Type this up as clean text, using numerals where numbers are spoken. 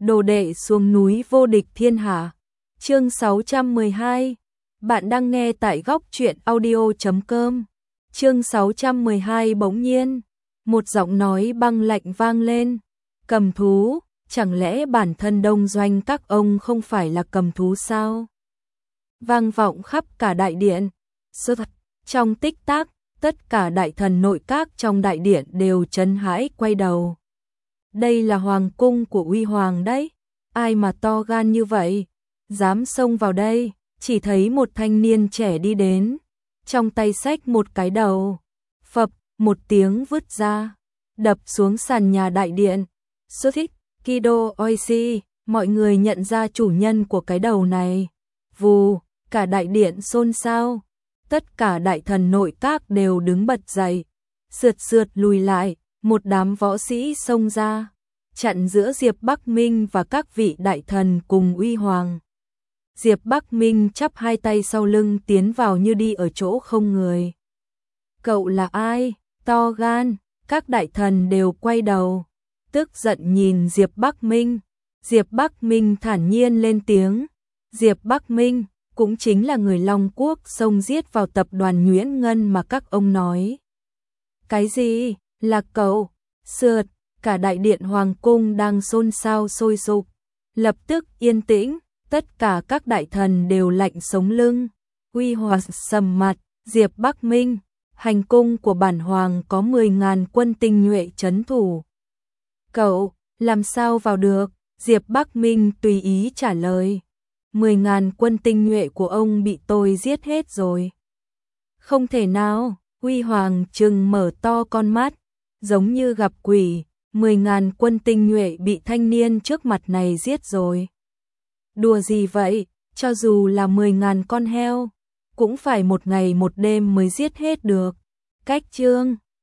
Đồ đệ xuống núi vô địch thiên hạ. Chương 612. Bạn đang nghe tại góc truyện audio.com. Chương 612 bỗng nhiên, một giọng nói băng lạnh vang lên. Cầm thú, chẳng lẽ bản thân đông doanh các ông không phải là cầm thú sao? Vang vọng khắp cả đại điện. Trong tích tắc, tất cả đại thần nội các trong đại điện đều chấn hãi quay đầu. Đây là hoàng cung của Uy Hoàng đấy, ai mà to gan như vậy, dám xông vào đây. Chỉ thấy một thanh niên trẻ đi đến, trong tay xách một cái đầu, phập, một tiếng vứt ra, đập xuống sàn nhà đại điện. Xuất thích, Kido Oishi, mọi người nhận ra chủ nhân của cái đầu này. Vù, cả đại điện xôn xao, tất cả đại thần nội các đều đứng bật dậy, sượt lùi lại, một đám võ sĩ xông ra, chặn giữa Diệp Bắc Minh và các vị đại thần cùng Uy Hoàng. Diệp Bắc Minh chắp hai tay sau lưng tiến vào như đi ở chỗ không người. Cậu là ai? To gan, các đại thần đều quay đầu, tức giận nhìn Diệp Bắc Minh. Diệp Bắc Minh thản nhiên lên tiếng. Diệp Bắc Minh cũng chính là người Long Quốc xông giết vào tập đoàn Nguyễn Ngân mà các ông nói. Cái gì? Là cậu? Sượt, cả đại điện hoàng cung đang xôn xao sôi sục, lập tức yên tĩnh. Tất cả các đại thần đều lạnh sống lưng. Uy Hoàng sầm mặt. Diệp Bắc Minh, hành cung của bản hoàng có 10.000 quân tinh nhuệ trấn thủ. Cậu, làm sao vào được? Diệp Bắc Minh tùy ý trả lời. 10.000 quân tinh nhuệ của ông bị tôi giết hết rồi. Không thể nào, Uy Hoàng trừng mở to con mắt, giống như gặp quỷ. 10.000 quân tinh nhuệ bị thanh niên trước mặt này giết rồi. Đùa gì vậy, cho dù là 10.000 con heo, cũng phải một ngày một đêm mới giết hết được. Cách chương